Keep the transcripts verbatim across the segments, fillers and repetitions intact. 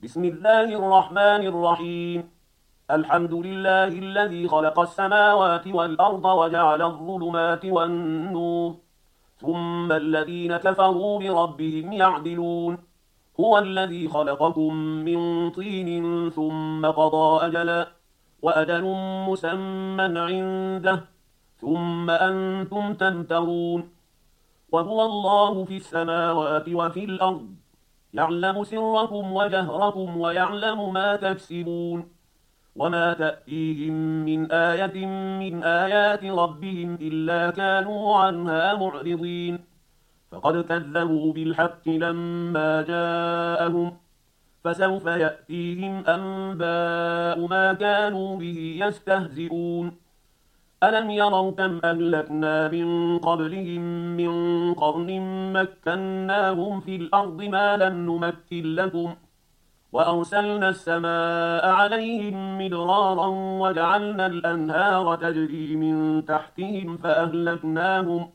بسم الله الرحمن الرحيم. الحمد لله الذي خلق السماوات والأرض وجعل الظلمات والنور، ثم الذين كفروا بربهم يعدلون. هو الذي خلقكم من طين ثم قضى أجلا، وأجل مسمى عنده، ثم أنتم تمترون. وهو الله في السماوات وفي الأرض، يعلم سركم وجهركم ويعلم ما تكسبون. وما تأتيهم من آية من آيات ربهم إلا كانوا عنها معرضين. فقد كذبوا بالحق لما جاءهم، فسوف يأتيهم أنباء ما كانوا به يستهزئون. ألم يروا كم أهلكنا من قبلهم من قرن مكناهم في الأرض ما لم نمكن لكم، وأرسلنا السماء عليهم مدرارا وجعلنا الأنهار تجري من تحتهم فأهلكناهم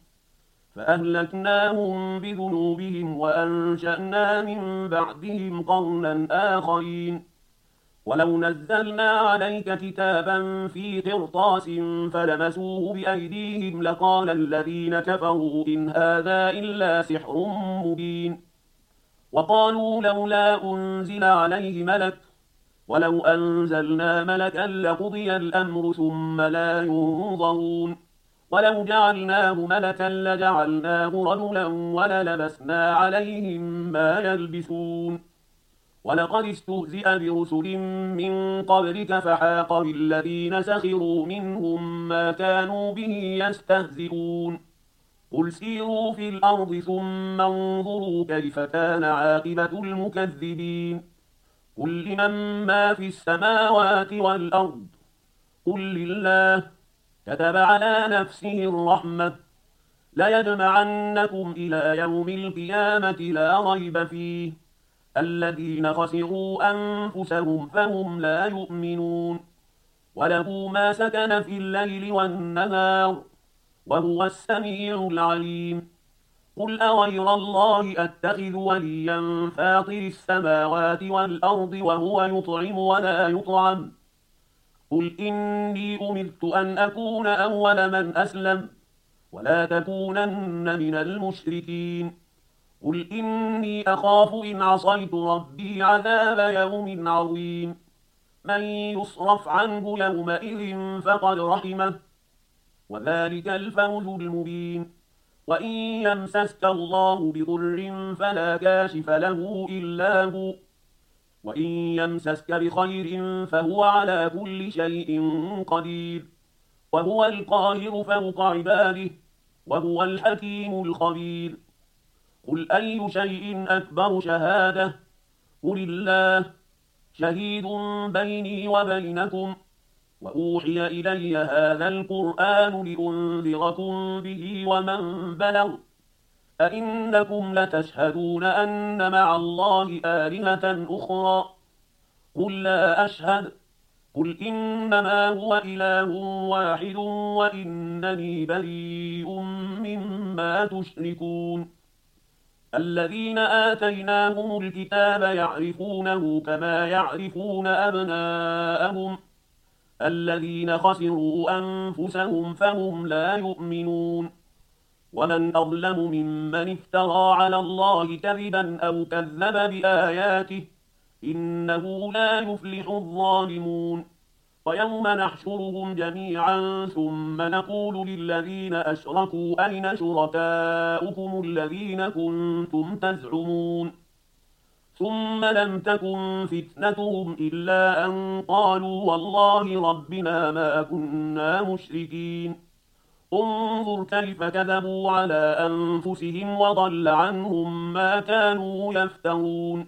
فأهلكناهم بذنوبهم وأنشأنا من بعدهم قرنا آخرين. ولو نزلنا عليك كتابا في قرطاس فلمسوه بأيديهم لقال الذين كفروا إن هذا إلا سحر مبين. وقالوا لولا أنزل عليه ملك، ولو أنزلنا ملكا لقضي الأمر ثم لا ينظرون. ولو جعلناه ملكا لجعلناه رجلا وللبسنا عليهم ما يلبسون. ولقد استهزئ برسل من قبلك فحاق بالذين سخروا منهم ما كانوا به يستهزئون. قل سيروا في الأرض ثم انظروا كيف كان عاقبة المكذبين. قل لمن ما في السماوات والأرض، قل لله. كتب على نفسه الرحمة، ليجمعنكم إلى يوم القيامة لا ريب فيه. الذين خسروا أنفسهم فهم لا يؤمنون. وله ما سكن في الليل والنهار، وهو السميع العليم. قل أغير الله أتخذ وليا فاطر السماوات والأرض وهو يطعم ولا يطعم. قل إني أمرت أن أكون أول من أسلم، ولا تكونن من المشركين. قل إني أخاف إن عصيت ربي عذاب يوم عظيم. من يصرف عنه يومئذ فقد رحمه، وذلك الفوز المبين. وإن يمسسك الله بضر فلا كاشف له إلا هو، وإن يمسسك بخير فهو على كل شيء قدير. وهو القاهر فوق عباده، وهو الحكيم الخبير. قل أي شيء أكبر شهادة، قل الله. شهيد بيني وبينكم، وأوحي إلي هذا القرآن لأنذركم به ومن بلغ. أئنكم لتشهدون أن مع الله آلهة أخرى، قل لا أشهد. قل إنما هو إله واحد وإنني بريء مما تشركون. الذين آتيناهم الكتاب يعرفونه كما يعرفون أبناءهم، الذين خسروا أنفسهم فهم لا يؤمنون. ومن أظلم ممن افترى على الله كذبا أو كذب بآياته، إنه لا يفلح الظالمون. ويوم نحشرهم جميعا ثم نقول للذين أشركوا أين شركاؤكم الذين كنتم تزعمون. ثم لم تكن فتنتهم إلا أن قالوا والله ربنا ما كنا مشركين. انظر كيف كذبوا على أنفسهم وضل عنهم ما كانوا يفترون.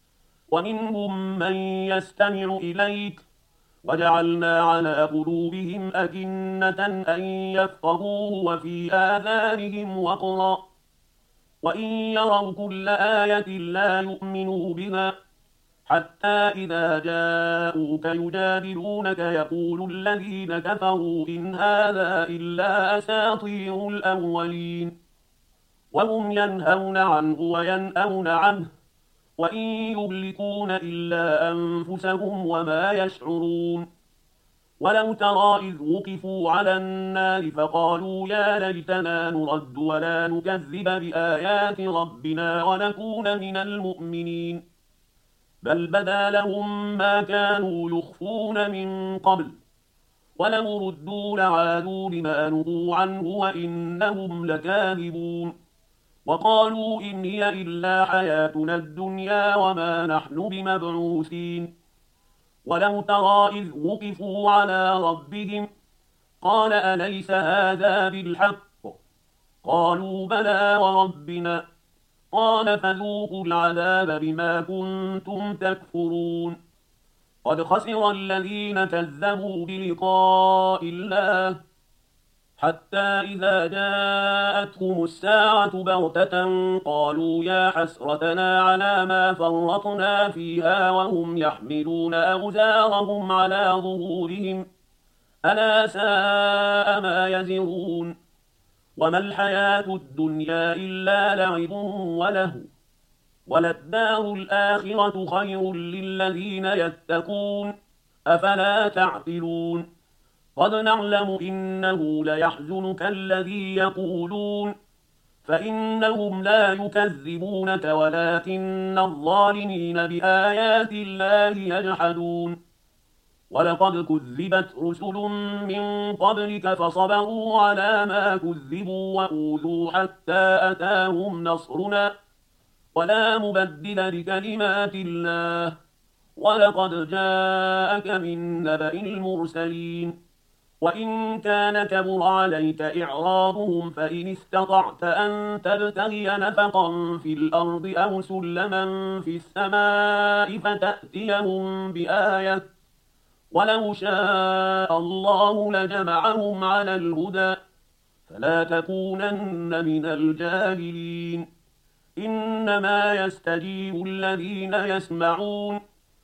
ومنهم من يستمع إليك، وجعلنا على قلوبهم أكنة أن يفقهوه وفي آذانهم وقرا، وإن يروا كل آية لا يؤمنوا بها، حتى إذا جاءوك يجادلونك يقول الذين كفروا إن هذا إلا أساطير الأولين. وهم ينهون عنه وينأون عنه، وإن يملكون إلا أنفسهم وما يشعرون. ولو ترى إذ وقفوا على النار فقالوا يا ليتنا نرد ولا نكذب بآيات ربنا ونكون من المؤمنين. بل بدا لهم ما كانوا يخفون من قبل، ولو ردوا لعادوا لما نهوا عنه وإنهم لكاذبون. وقالوا إن هي إلا حياتنا الدنيا وما نحن بمبعوثين. ولو ترى إذ وقفوا على ربهم قال أليس هذا بالحق؟ قالوا بلى وربنا. قال فذوقوا العذاب بما كنتم تكفرون. قد خسر الذين كذبوا بلقاء الله حتى إذا جاءتهم الساعة بغتة قالوا يا حسرتنا على ما فرطنا فيها وهم يحملون أوزارهم على ظهورهم ألا ساء ما يزرون. وما الحياة الدنيا إلا لعب وله، وللدار الآخرة خير للذين يتقون أفلا تعقلون. قد نعلم إنه ليحزنك الذي يقولون فإنهم لا يكذبونك ولكن الظالمين بآيات الله يجحدون. ولقد كذبت رسل من قبلك فصبروا على ما كذبوا وأوذوا حتى أتاهم نصرنا ولا مبدل لكلمات الله. ولقد جاءك من نبأ المرسلين. وإن كان كبر عليك إعراضهم فإن استطعت أن تبتغي نفقا في الأرض أو سلما في السماء فتأتيهم بآية ولو شاء الله لجمعهم على الهدى فلا تكونن من الجاهلين. إنما يستجيب الذين يسمعون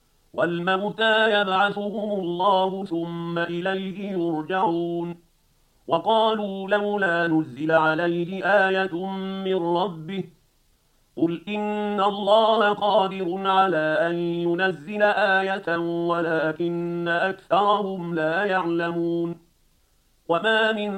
والموتى يبعثهم الله ثم إليه يرجعون. وقالوا لولا نزل عليه آية من ربه قل إن الله قادر على أن ينزل آية ولكن أكثرهم لا يعلمون. وما من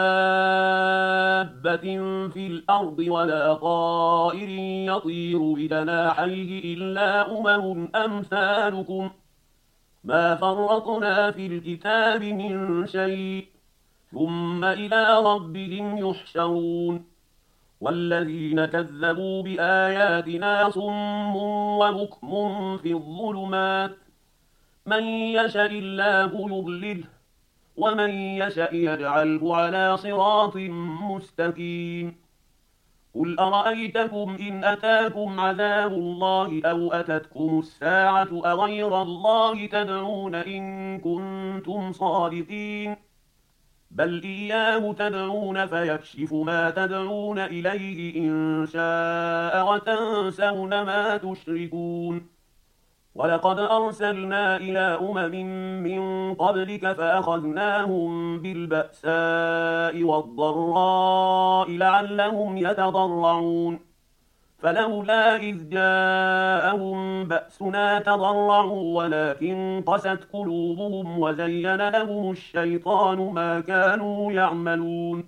دابة في الأرض ولا طائر يطير بجناحيه إلا أمم أمثالكم ما فرطنا في الكتاب من شيء ثم إلى ربهم يحشرون. والذين كذبوا بآياتنا صم وبكم في الظلمات من يشاء الله يضلله ومن يشاء يجعله على صراط مستقيم. قل أرأيتكم إن أتاكم عذاب الله أو أتتكم الساعة أغير الله تدعون إن كنتم صادقين بل إياه تدعون فيكشف ما تدعون إليه إن شاء وتنسون ما تشركون. ولقد أرسلنا إلى أمم من قبلك فأخذناهم بالبأساء والضراء لعلهم يتضرعون فلولا إذ جاءهم بأسنا تضرعوا ولكن قست قلوبهم وزين لهم الشيطان ما كانوا يعملون.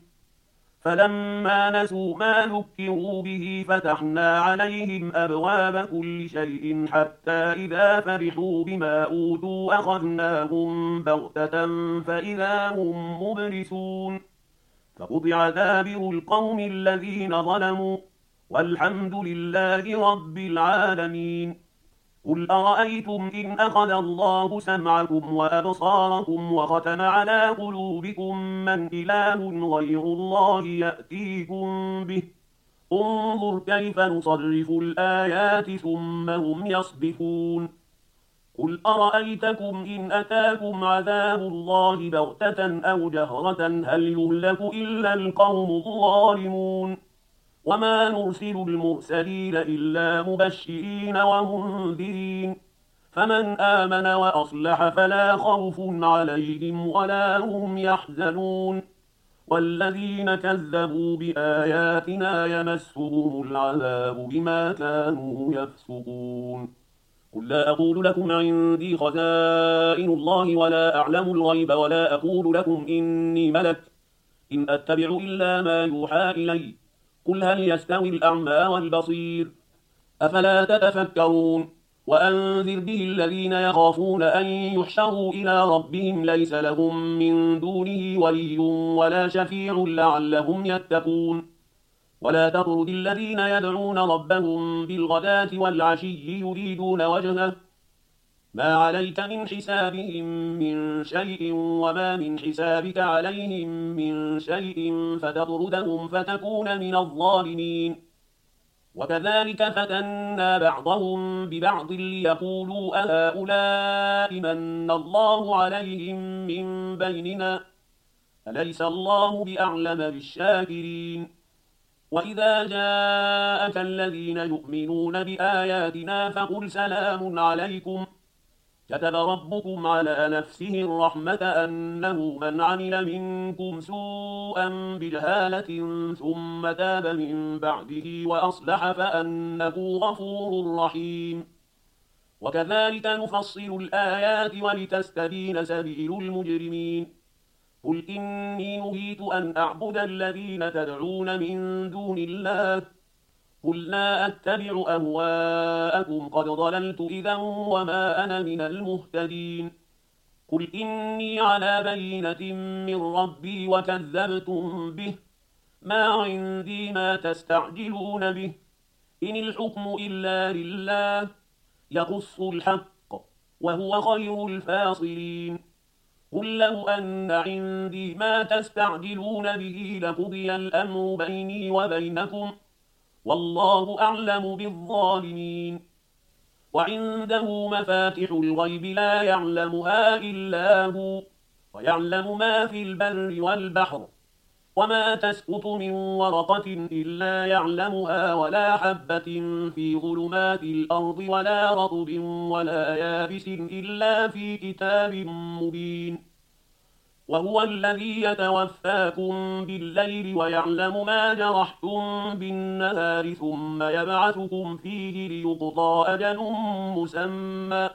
فلما نسوا ما ذكروا به فتحنا عليهم أبواب كل شيء حتى إذا فرحوا بما أوتوا أخذناهم بغتة فإذا هم مبلسون. فقطع دابر القوم الذين ظلموا والحمد لله رب العالمين. قل أرأيتم إن أخذ الله سمعكم وأبصاركم وختم على قلوبكم من إله غير الله يأتيكم به انظر كيف نصرف الآيات ثم هم يصدفون. قل أرأيتكم إن أتاكم عذاب الله بغتة أو جهرة هل يهلك إلا القوم الظالمون. وما نرسل المرسلين إلا مبشرين ومنذرين فمن آمن وأصلح فلا خوف عليهم ولا هم يحزنون. والذين كذبوا بآياتنا يمسهم العذاب بما كانوا يفسقون قل لا أقول لكم عندي خزائن الله ولا أعلم الغيب ولا أقول لكم إني ملك إن أتبع إلا ما يوحى إلي قل هل يستوي الأعمى والبصير أفلا تتفكرون وأنذر به الذين يخافون أن يحشروا إلى ربهم ليس لهم من دونه ولي ولا شفيع لعلهم يتقون ولا تطرد الذين يدعون ربهم بالغداة والعشي يريدون وجهه ما عليك من حسابهم من شيء وما من حسابك عليهم من شيء فتطردهم فتكون من الظالمين وكذلك فتنا بعضهم ببعض ليقولوا أهؤلاء من الله عليهم من بيننا أليس الله بأعلم بالشاكرين وإذا جاءك الذين يؤمنون بآياتنا فقل سلام عليكم كتب ربكم على نفسه الرحمة أنه من عمل منكم سوءا بجهالة ثم تاب من بعده وأصلح فأنه غفور رحيم وكذلك نفصل الآيات ولتستبين سبيل المجرمين قل إني نهيت أن أعبد الذين تدعون من دون الله قل لا أتبع أهواءكم قد ضللت إذا وما أنا من المهتدين قل إني على بينة من ربي وكذبتم به ما عندي ما تستعجلون به إن الحكم إلا لله يقص الحق وهو خير الفاصلين قل لو أن عندي ما تستعجلون به لقضي الأمر بيني وبينكم والله أعلم بالظالمين وعنده مفاتح الغيب لا يعلمها إلا هو ويعلم ما في البر والبحر وما تسقط من ورقة إلا يعلمها ولا حبة في ظلمات الأرض ولا رطب ولا يابس إلا في كتاب مبين وهو الذي يتوفاكم بالليل ويعلم ما جرحتم بالنهار ثم يبعثكم فيه ليقضى أجل مسمى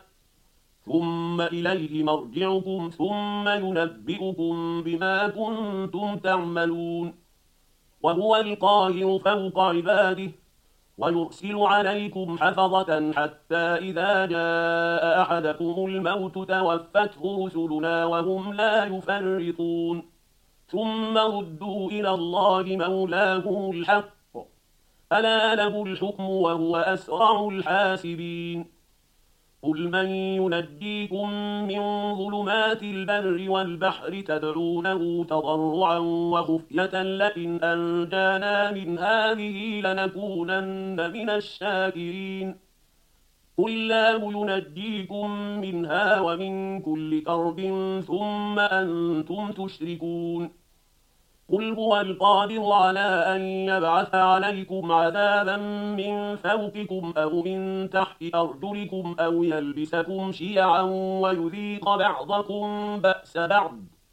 ثم إليه مرجعكم ثم ينبئكم بما كنتم تعملون وهو القاهر فوق عباده ويرسل عليكم حفظة حتى إذا جاء أحدكم الموت توفته رسلنا وهم لا يفرطون ثم ردوا إلى الله مولاهم الحق ألا له الحكم وهو أسرع الحاسبين قل من ينجيكم من ظلمات البر والبحر تدعونه تضرعا وخفية لئن أنجانا من هذه لنكونن من الشاكرين قل الله ينجيكم منها ومن كل كرب ثم أنتم تشركون قل هو القادر على أن يبعث عليكم عذابا من فوقكم أو من تحت أرجلكم أو يلبسكم شيعا ويذيق بعضكم بأس بعض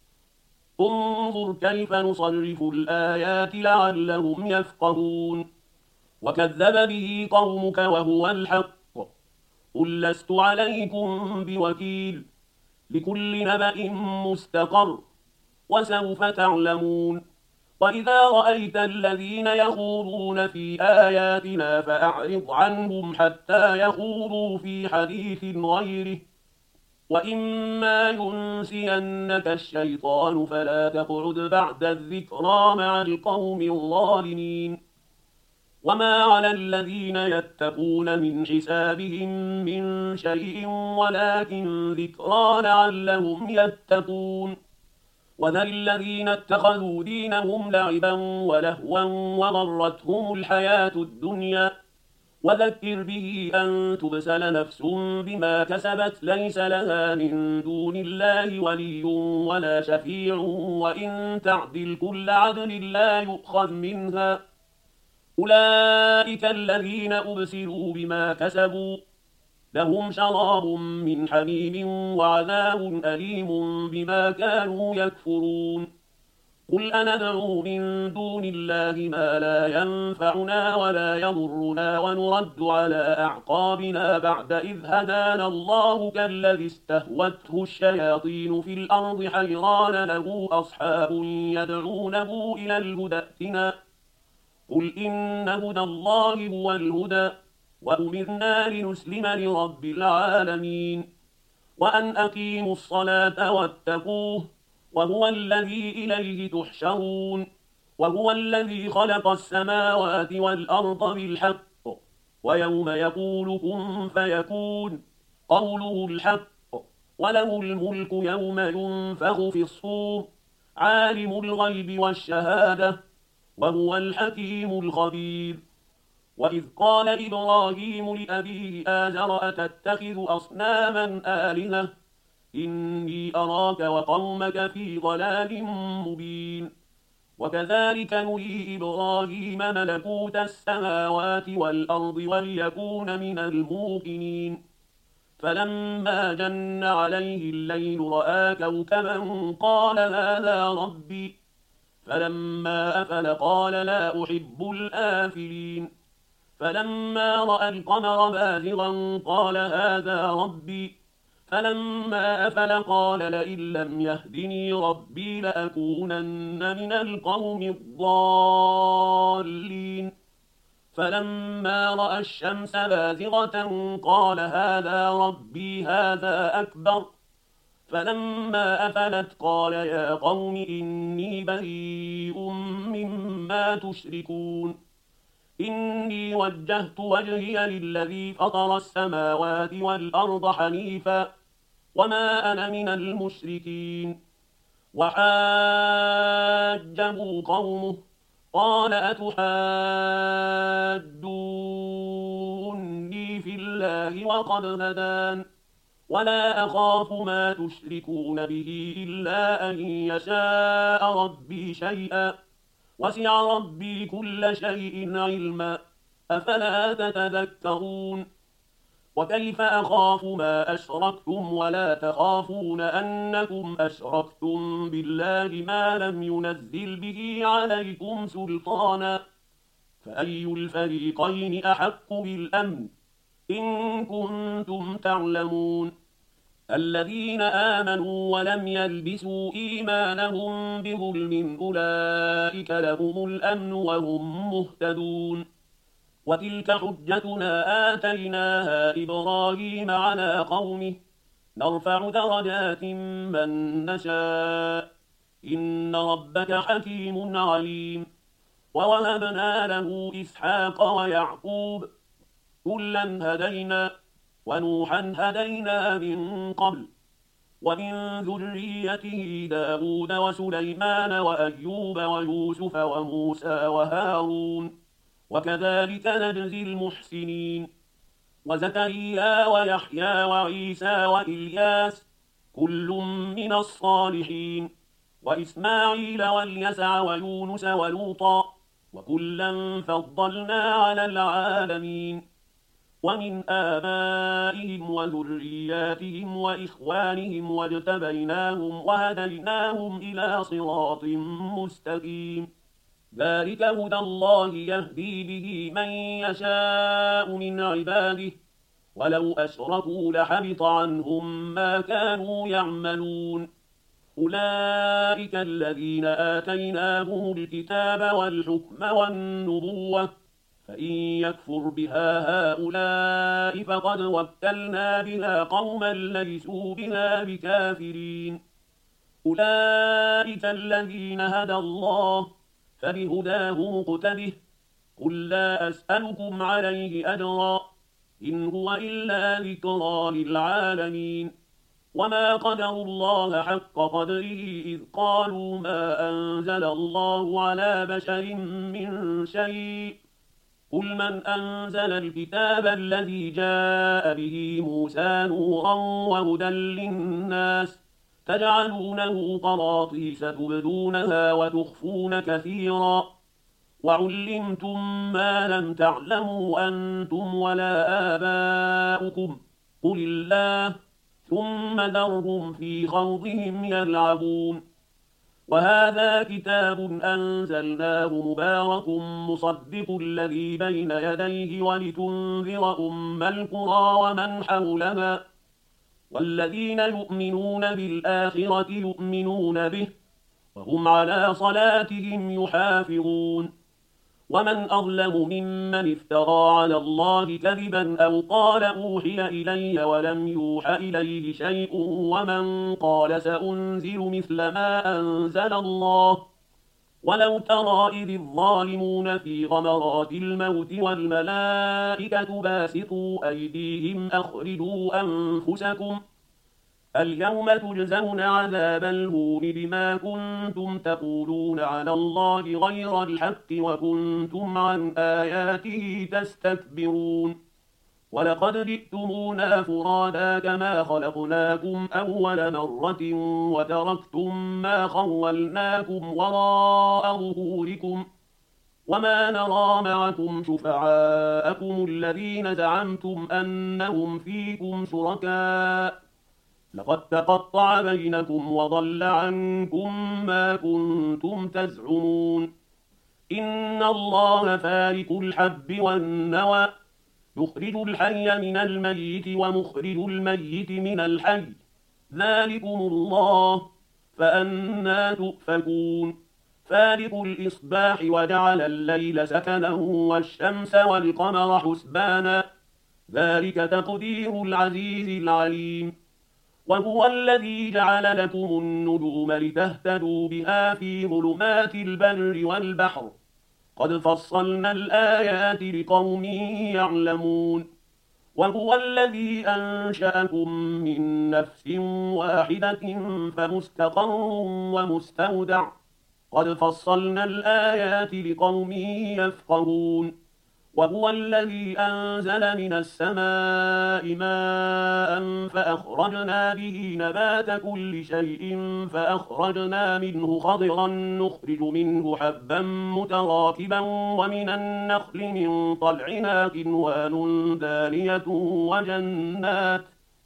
انظر كيف نصرف الآيات لعلهم يفقهون وكذب به قومك وهو الحق قل لست عليكم بوكيل لكل نبأ مستقر وسوف تعلمون وإذا رأيت الذين يخوضون في آياتنا فأعرض عنهم حتى يخوضوا في حديث غيره وإما ينسينك الشيطان فلا تقعد بعد الذكرى مع القوم الظالمين وما على الذين يتقون من حسابهم من شيء ولكن ذكرى لعلهم يتقون وذل الذين اتخذوا دينهم لعبا ولهوا وغرتهم الحياة الدنيا وذكر به أن تبسل نفس بما كسبت ليس لها من دون الله ولي ولا شفيع وإن تعدل كل عدل لا يؤخذ منها أولئك الذين أبسلوا بما كسبوا لهم شراب من حميم وعذاب أليم بما كانوا يكفرون قل أندعو من دون الله ما لا ينفعنا ولا يضرنا ونرد على أعقابنا بعد إذ هدانا الله كالذي استهوته الشياطين في الأرض حيران له أصحاب يدعونه إلى الهدى ائتنا قل إن هدى الله هو الهدى وأمرنا لنسلم لرب العالمين وأن أقيموا الصلاة واتقوه وهو الذي إليه تحشرون وهو الذي خلق السماوات والأرض بالحق ويوم يقول كن فيكون قوله الحق وله الملك يوم ينفخ في الصور عالم الغيب والشهادة وهو الحكيم الخبير وإذ قال إبراهيم لأبيه آزر أتتخذ أصناما آلهة إني أراك وقومك في ضلال مبين وكذلك نري إبراهيم ملكوت السماوات والأرض وليكون من الموقنين فلما جن عليه الليل رأى كوكبا قال هذا ربي فلما أفل قال لا أحب الآفلين فلما رأى القمر بازغا قال هذا ربي فلما أفل قال لئن لم يهدني ربي لأكونن من القوم الضالين فلما رأى الشمس بازغة قال هذا ربي هذا أكبر فلما أفلت قال يا قوم إني بريء مما تشركون إني وجهت وجهي للذي فطر السماوات والأرض حنيفا وما أنا من المشركين وحاجه قومه قال أتحاجوني في الله وقد هدان ولا أخاف ما تشركون به إلا أن يشاء ربي شيئا وسع ربي كل شيء علما أفلا تتذكرون وكيف أخاف ما أشركتم ولا تخافون أنكم أشركتم بالله ما لم ينزل به عليكم سلطانا فأي الفريقين أحق بالأمن إن كنتم تعلمون الذين آمنوا ولم يلبسوا إيمانهم بظلم أولئك لهم الأمن وهم مهتدون وتلك حجتنا آتيناها إبراهيم على قومه نرفع درجات من نشاء إن ربك حكيم عليم ووهبنا له إسحاق ويعقوب كلا هدينا ونوحا هدينا من قبل ومن ذريته داود وسليمان وأيوب ويوسف وموسى وهارون وكذلك نجزي المحسنين وزكريا ويحيى وعيسى وإلياس كل من الصالحين وإسماعيل واليسع ويونس ولوطا وكلا فضلنا على العالمين ومن آبائهم وذرياتهم وإخوانهم واجتبيناهم وهديناهم إلى صراط مستقيم ذلك هدى الله يهدي به من يشاء من عباده ولو أشركوا لحبط عنهم ما كانوا يعملون أولئك الذين آتيناهم الكتاب والحكم والنبوة فإن يكفر بها هؤلاء فقد وكلنا بها قوما ليسوا بها بكافرين أولئك الذين هدى الله فبهداه مقتده قل لا أسألكم عليه أجرا إن هو إلا ذكرى للعالمين وما قدروا الله حق قدره إذ قالوا ما أنزل الله على بشر من شيء قل من أنزل الكتاب الذي جاء به موسى نورا وهدى للناس تجعلونه قراطيس تبدونها وتخفون كثيرا وعلمتم ما لم تعلموا أنتم ولا آباؤكم قل الله ثم ذرهم في خوضهم يلعبون وهذا كتاب أنزلناه مبارك مصدق الذي بين يديه ولتنذر أم القرى ومن حولها والذين يؤمنون بالآخرة يؤمنون به وهم على صلاتهم يحافظون ومن أظلم ممن افترى على الله كذبا أو قال أوحي إلي ولم يوح إليه شيء ومن قال سأنزل مثل ما أنزل الله ولو ترى إذ الظالمون في غمرات الموت والملائكة باسطوا أيديهم أخرجوا أنفسكم اليوم تجزون عذاب الهون بما كنتم تقولون على الله غير الحق وكنتم عن آياته تستكبرون ولقد جئتمونا فرادا كما خلقناكم أول مرة وتركتم ما خولناكم وراء ظهوركم وما نرى معكم شفعاءكم الذين زعمتم أنهم فيكم شركاء لقد تقطع بينكم وضل عنكم ما كنتم تزعمون إن الله فارق الحب والنوى يخرج الحي من الميت ومخرج الميت من الحي ذلكم الله فأنى تؤفكون فارق الإصباح وجعل الليل سكنا والشمس والقمر حسبانا ذلك تقدير العزيز العليم وهو الذي جعل لكم النجوم لتهتدوا بها في ظلمات البر والبحر قد فصلنا الآيات لقوم يعلمون وهو الذي أنشأكم من نفس واحدة فمستقر ومستودع قد فصلنا الآيات لقوم يفقهون وهو الذي أنزل من السماء ماء فأخرجنا به نبات كل شيء فأخرجنا منه خضرا نخرج منه حبا متراكبا ومن النخل من طلعها كنوان دانية وجنات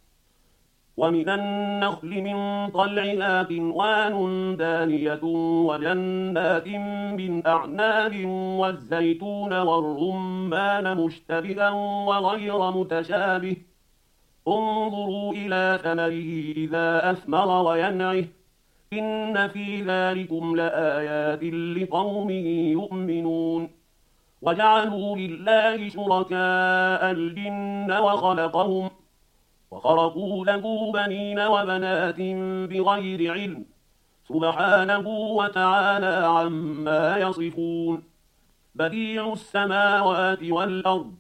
ومن النخل من طلعها كنوان دانية وجنات من أعناب والزيتون والرمان مشتبها وغير متشابه انظروا إلى ثمره إذا أثمر وينعه إن في ذلكم لآيات لقوم يؤمنون وجعلوا لله شركاء الجن وخلقهم وخرقوا له بنين وبنات بغير علم سبحانه وتعالى عما يصفون بديع السماوات والأرض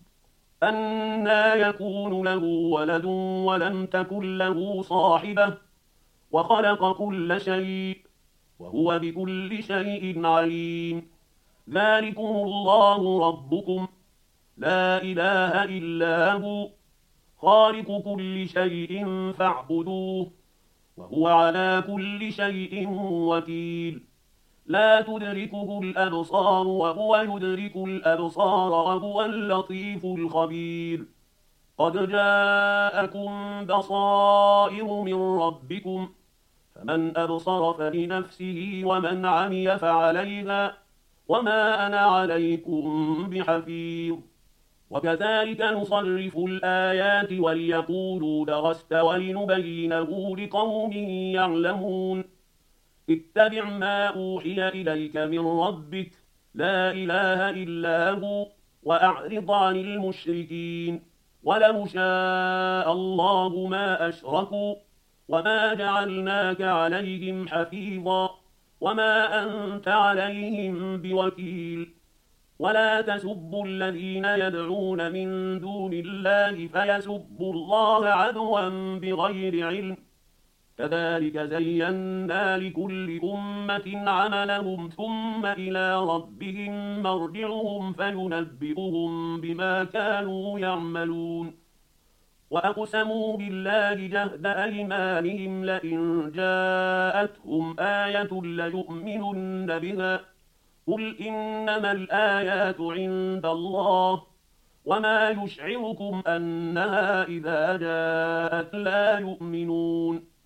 أنى يكون له ولد ولم تكن له صاحبة وخلق كل شيء وهو بكل شيء عليم ذلكم الله ربكم لا إله إلا هو خالق كل شيء فاعبدوه وهو على كل شيء وكيل لا تدركه الأبصار وهو يدرك الأبصار وهو اللطيف الخبير قد جاءكم بصائر من ربكم فمن أبصر فلنفسه ومن عمي فعليها وما أنا عليكم بحفيظ وكذلك نصرف الآيات وليقولوا درست ولنبينه لقوم يعلمون اتبع ما أوحي إليك من ربك لا إله إلا هو وأعرض عن المشركين ولو شاء الله ما أشركوا وما جعلناك عليهم حفيظا وما أنت عليهم بوكيل ولا تسبوا الذين يدعون من دون الله فيسبوا الله عدوا بغير علم كذلك زينا لكل أمة عملهم ثم إلى ربهم مرجعهم فينبئهم بما كانوا يعملون وأقسموا بالله جهد أيمانهم لئن جاءتهم آية ليؤمنن بها قل إنما الآيات عند الله وما يشعركم أنها إذا جاءت لا يؤمنون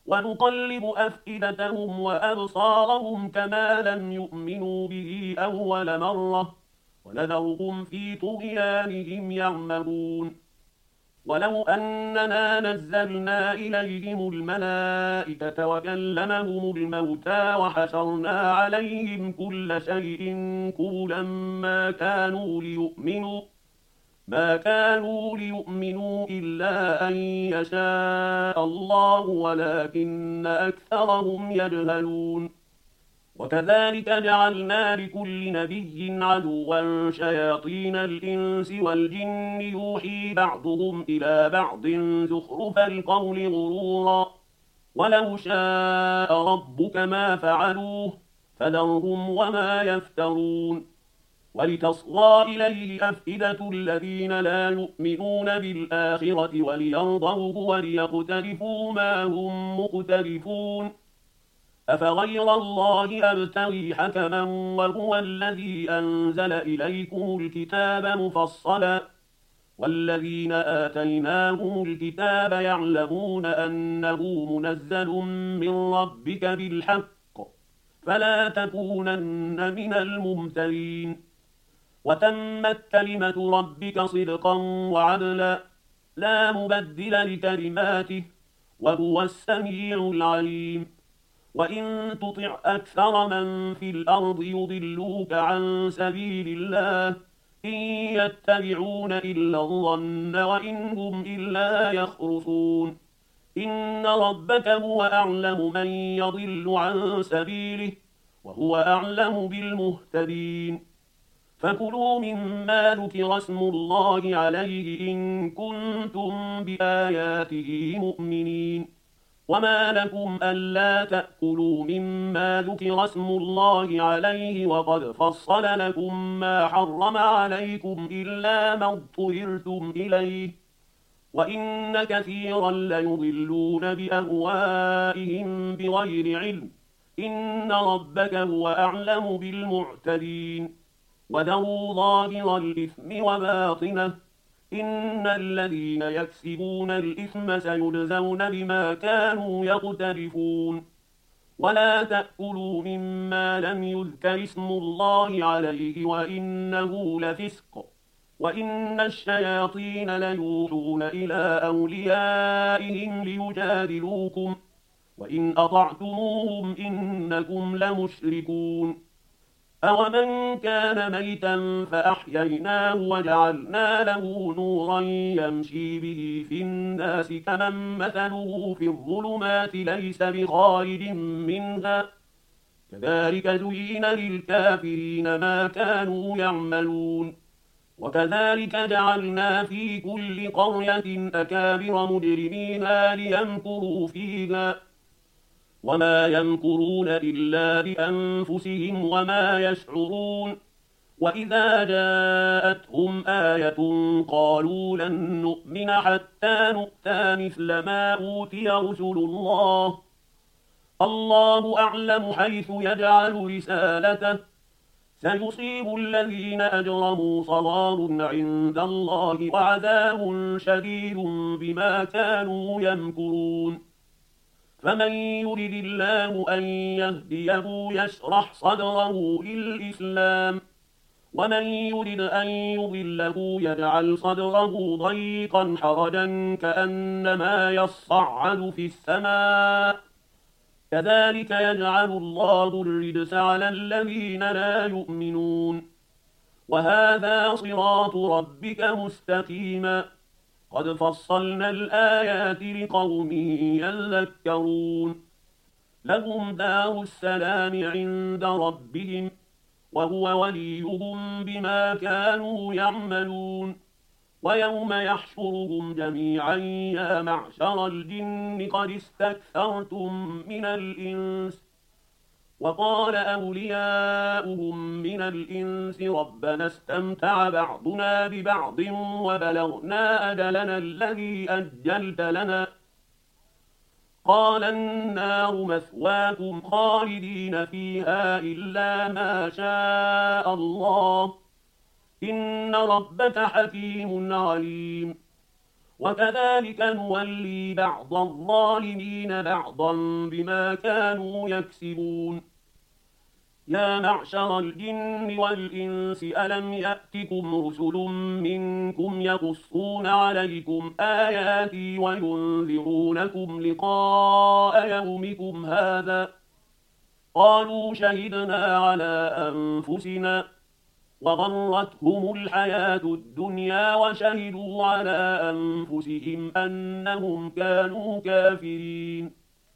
ونقلب أفئدتهم وأبصارهم كما لم يؤمنوا به أول مرة ونذرهم في طغيانهم يعمهون ولو أننا نزلنا إليهم الملائكة وكلمهم الموتى وحشرنا عليهم كل شيء قبلا ما كانوا ليؤمنوا ما كانوا ليؤمنوا إلا أن يشاء الله ولكن أكثرهم يجهلون وكذلك جعلنا لكل نبي عدوا شياطين الإنس والجن يوحي بعضهم إلى بعض زخرف القول غرورا ولو شاء ربك ما فعلوه فذرهم وما يفترون ولتصغى إليه أفئدة الذين لا يؤمنون بالآخرة وليرضوه وليقترفوا ما هم مقترفون أفغير الله أبتغي حكما وهو الذي أنزل إليكم الكتاب مفصلا والذين آتيناهم الكتاب يعلمون أنه منزل من ربك بالحق فلا تكونن من الممترين وتمت كلمة ربك صدقا وعدلا لا مبدل لكلماته وهو السميع العليم وإن تطع أكثر من في الأرض يضلوك عن سبيل الله إن يتبعون إلا الظن وإن هم إلا يخرصون إن ربك هو أعلم من يضل عن سبيله وهو أعلم بالمهتدين فكلوا مما ذكر اسم الله عليه إن كنتم بآياته مؤمنين وما لكم ألا تأكلوا مما ذكر اسم الله عليه وقد فصل لكم ما حرم عليكم إلا ما اضطررتم إليه وإن كثيرا ليضلون بأهوائهم بغير علم إن ربك هو أعلم بالمعتدين وذروا ظاهر الإثم وباطنه إن الذين يكسبون الإثم سيجزون بما كانوا يقترفون ولا تأكلوا مما لم يذكر اسم الله عليه وإنه لفسق وإن الشياطين ليوحون إلى أوليائهم ليجادلوكم وإن أطعتموهم إنكم لمشركون أَوَمَنْ كَانَ مَيْتًا فَأَحْيَيْنَاهُ وَجَعَلْنَا لَهُ نُورًا يَمْشِي بِهِ فِي النَّاسِ كَمَنْ مَثَلُهُ فِي الظُّلُمَاتِ لَيْسَ بِخَارِجٍ مِنْهَا كَذَلِكَ زُيِّنَ لِلْكَافِرِينَ مَا كَانُوا يَعْمَلُونَ وَكَذَلِكَ جَعَلْنَا فِي كُلِّ قَرْيَةٍ أَكَابِرَ مُجْرِمِيهَا لِيَمْكُرُوا فِيهَا وما يمكرون إلا بأنفسهم وما يشعرون وإذا جاءتهم آية قالوا لن نؤمن حتى نؤتى مثل ما أوتي رسل الله الله أعلم حيث يجعل رسالته سيصيب الذين أجرموا صغار عند الله وعذاب شديد بما كانوا يمكرون فمن يرد الله أن يهديه يشرح صدره للإسلام ومن يرد أن يضله يجعل صدره ضيقا حرجا كأنما يصعد في السماء كذلك يجعل الله الرجس على الذين لا يؤمنون وهذا صراط ربك مستقيما قد فصلنا الآيات لقوم يذكرون لهم دار السلام عند ربهم وهو وليهم بما كانوا يعملون ويوم يحشرهم جميعا يا معشر الجن قد استكثرتم من الإنس وقال أولياؤهم من الإنس ربنا استمتع بعضنا ببعض وبلغنا أجلنا الذي أجلت لنا قال النار مثواكم خالدين فيها إلا ما شاء الله إن ربك حكيم عليم وكذلك نولي بعض الظالمين بعضا بما كانوا يكسبون يا معشر الجن والإنس ألم يأتكم رسل منكم يقصون عليكم آياتي وينذرونكم لقاء يومكم هذا قالوا شهدنا على أنفسنا وغرتهم الحياة الدنيا وشهدوا على أنفسهم أنهم كانوا كافرين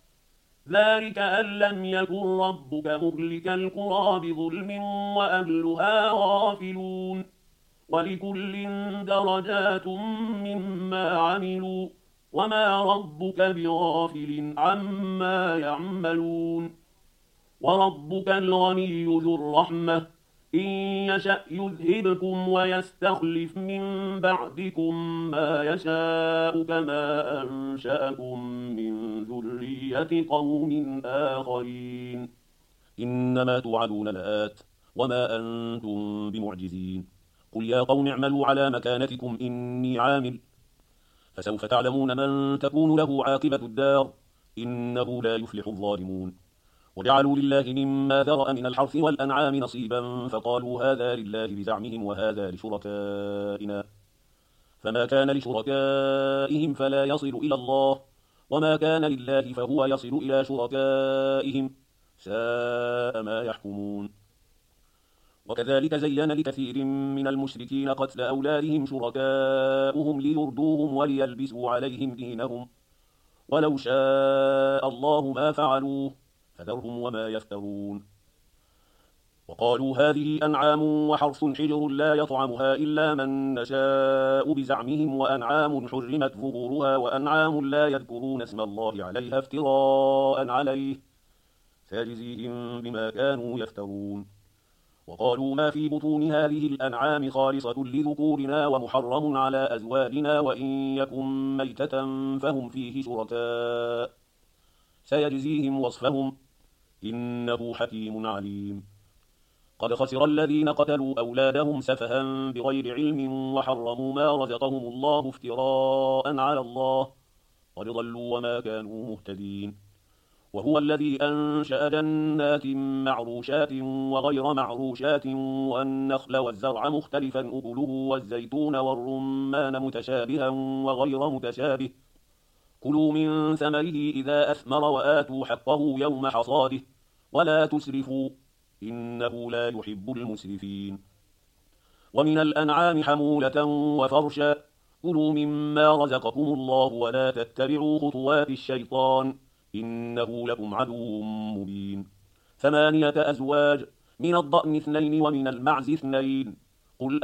ذلك أن لم يكن ربك مهلك القرى بظلم وأهلها غافلون ولكل درجات مما عملوا وما ربك بغافل عما يعملون وربك الغني ذو الرحمة إن يشأ يذهبكم ويستخلف من بعدكم ما يشاء كما أنشأكم من ذرية قوم آخرين إنما توعدون لآت وما أنتم بمعجزين قل يا قوم اعملوا على مكانتكم إني عامل فسوف تعلمون من تكون له عاقبة الدار إنه لا يفلح الظالمون وجعلوا لله مما ذرأ من الحرث والأنعام نصيبا فقالوا هذا لله بزعمهم وهذا لشركائنا فما كان لشركائهم فلا يصل إلى الله وما كان لله فهو يصل إلى شركائهم ساء ما يحكمون وكذلك زين لكثير من المشركين قتل أولادهم شركاؤهم ليردوهم وليلبسوا عليهم دينهم ولو شاء الله ما فعلوه فذرهم وما يفترون وقالوا هذه أنعام وحرث حجر لا يطعمها إلا من نشاء بزعمهم وأنعام حرمت ظهورها وأنعام لا يذكرون اسم الله عليها افتراء عليه سيجزيهم بما كانوا يفترون وقالوا ما في بطون هذه الأنعام خالصة لذكورنا ومحرم على أزواجنا وإن يكن ميتة فهم فيه شركاء سيجزيهم وصفهم إنه حكيم عليم قد خسر الذين قتلوا أولادهم سفها بغير علم وحرموا ما رزقهم الله افتراء على الله قد ضلوا وما كانوا مهتدين وهو الذي أنشأ جنات معروشات وغير معروشات والنخل والزرع مختلفا أكله والزيتون والرمان متشابها وغير متشابه كلوا من ثمره إذا أثمر وآتوا حقه يوم حصاده ولا تسرفوا إنه لا يحب المسرفين ومن الأنعام حمولة وفرشا كلوا مما رزقكم الله ولا تتبعوا خطوات الشيطان إنه لكم عدو مبين ثمانية أزواج من الضأن اثنين ومن المعز اثنين قل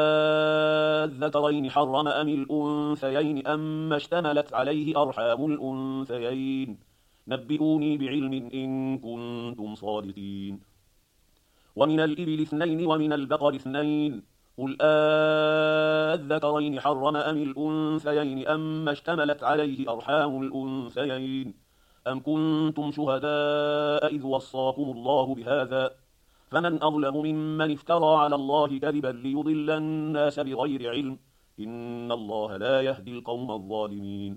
آذكرين حرم أم الأنثيين أم اشتملت عليه أرحام الأنثيين نبئوني بعلم إن كنتم صادقين ومن الإبل اثنين ومن البقر اثنين قل آذكرين حرم أم الأنثيين أم اشتملت عليه أرحام الأنثيين أم كنتم شهداء إذ وصاكم الله بهذا فمن أظلم ممن افترى على الله كذبا ليضل الناس بغير علم إن الله لا يهدي القوم الظالمين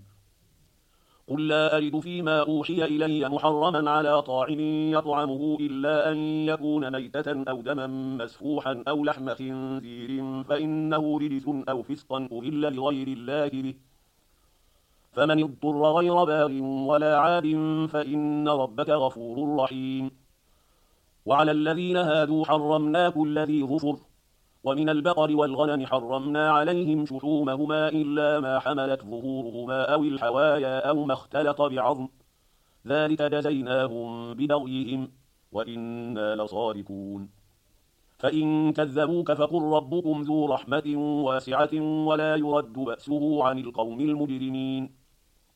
قل لا أجد فيما أوحي إلي محرما على طاعم يطعمه إلا أن يكون ميتة أو دما مسفوحا أو لحم خنزير فإنه رجس أو فسقا أهل لغير الله به فمن اضطر غير باغ ولا عاد فإن ربك غفور رحيم وعلى الذين هادوا حرمنا كل ذي ظفر ومن البقر والغنم حرمنا عليهم شحومهما إلا ما حملت ظهورهما أو الحوايا أو ما اختلط بعظم ذلك جزيناهم ببغيهم وإنا لصادقون فإن كذبوك فقل ربكم ذو رحمة واسعة ولا يرد بأسه عن القوم المجرمين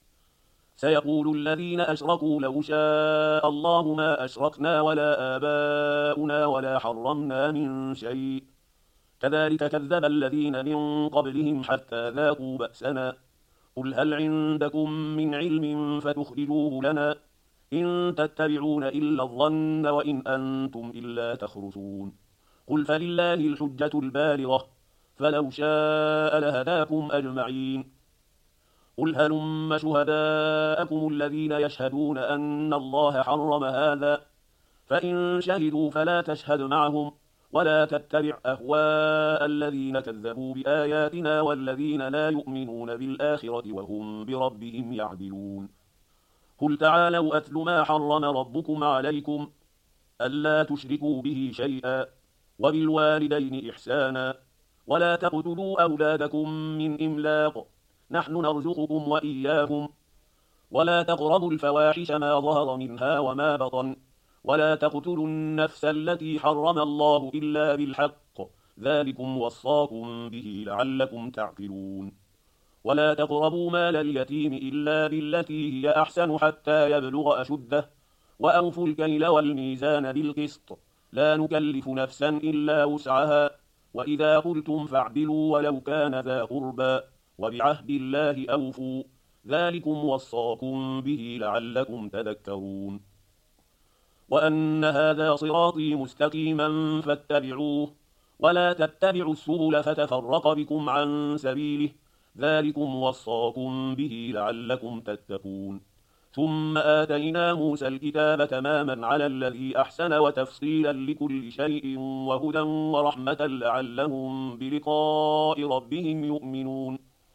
سيقول الذين أشركوا لو شاء الله ما أشركنا ولا آباؤنا ولا حرمنا من شيء كذلك كذب الذين من قبلهم حتى ذاقوا بأسنا قل هل عندكم من علم فتخرجوه لنا إن تتبعون إلا الظن وإن أنتم إلا تخرصون قل فلله الحجة البالغة فلو شاء لهداكم أجمعين قل هلم شهداءكم الذين يشهدون أن الله حرم هذا، فإن شهدوا فلا تشهد معهم، ولا تتبع أهواء الذين كذبوا بآياتنا والذين لا يؤمنون بالآخرة وهم بربهم يعدلون. قل تعالوا أتل ما حرم ربكم عليكم ألا تشركوا به شيئا، وبالوالدين إحسانا، ولا تقتلوا أولادكم من إملاق، نحن نرزقكم وإياهم، ولا تقربوا الفواحش ما ظهر منها وما بطن، ولا تقتلوا النفس التي حرم الله إلا بالحق، ذلكم وصاكم به لعلكم تعقلون. ولا تقربوا مال اليتيم إلا بالتي هي أحسن حتى يبلغ أشده، وأوفوا الكيل والميزان بالقسط، لا نكلف نفسا إلا وسعها، وإذا قلتم فاعدلوا ولو كان ذا قربى، وبعهد الله أوفوا، ذلكم وصاكم به لعلكم تذكرون. وأن هذا صراطي مستقيما فاتبعوه، ولا تتبعوا السبل فتفرق بكم عن سبيله، ذلكم وصاكم به لعلكم تتقون. ثم آتينا موسى الكتاب تماما على الذي أحسن وتفصيلا لكل شيء وهدى ورحمة لعلهم بلقاء ربهم يؤمنون.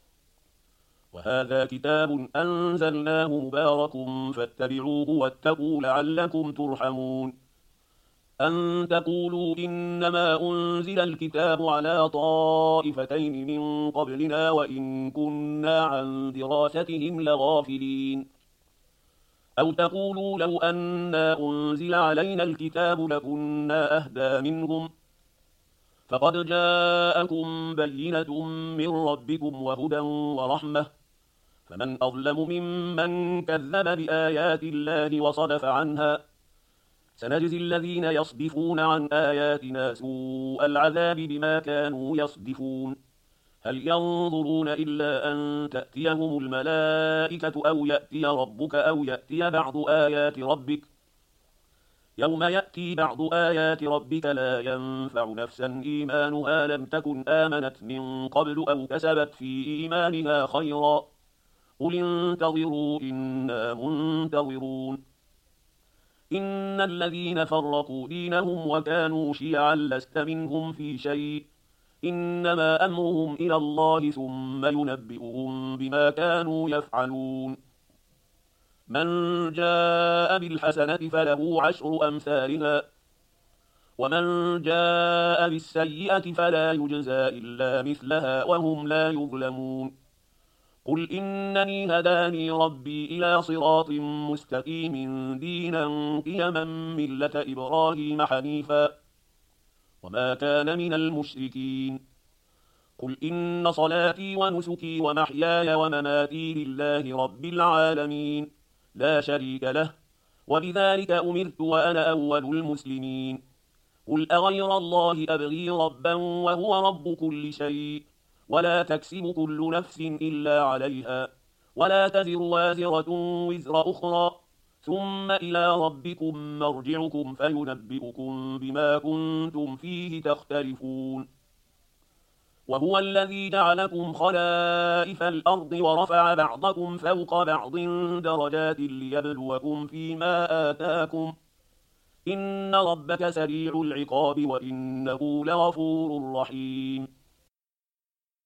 وهذا كتاب أنزلناه مبارك فاتبعوه واتقوا لعلكم ترحمون. أن تقولوا إنما أنزل الكتاب على طائفتين من قبلنا وإن كنا عن دراستهم لغافلين. أو تقولوا لو أنا أنزل علينا الكتاب لكنا أهدى منهم، فقد جاءكم بينة من ربكم وهدى ورحمة، فمن أظلم ممن كذب بآيات الله وصدف عنها، سنجزي الذين يصدفون عن آياتنا سوء العذاب بما كانوا يصدفون. هل ينظرون إلا أن تأتيهم الملائكة أو يأتي ربك أو يأتي بعض آيات ربك؟ يوم يأتي بعض آيات ربك لا ينفع نفسا إيمانها لم تكن آمنت من قبل أو كسبت في إيمانها خيرا، قل انتظروا إنا منتظرون. إن الذين فرقوا دينهم وكانوا شيعا لست منهم في شيء، إنما أمرهم إلى الله ثم ينبئهم بما كانوا يفعلون. من جاء بالحسنة فله عشر أمثالها، ومن جاء بالسيئة فلا يجزى إلا مثلها وهم لا يظلمون. قل إنني هداني ربي إلى صراط مستقيم دينا قيما ملة إبراهيم حنيفا وما كان من المشركين. قل إن صلاتي ونسكي ومحياي ومماتي لله رب العالمين لا شريك له، وبذلك أمرت وأنا أول المسلمين. قل أغير الله أبغي ربا وهو رب كل شيء، ولا تكسب كل نفس إلا عليها، ولا تزر وازرة وزر أخرى، ثم إلى ربكم مرجعكم فينبئكم بما كنتم فيه تختلفون. وهو الذي جعلكم خلائف الأرض ورفع بعضكم فوق بعض درجات ليبلوكم فيما آتاكم، إن ربك سريع العقاب وإنه لغفور رحيم.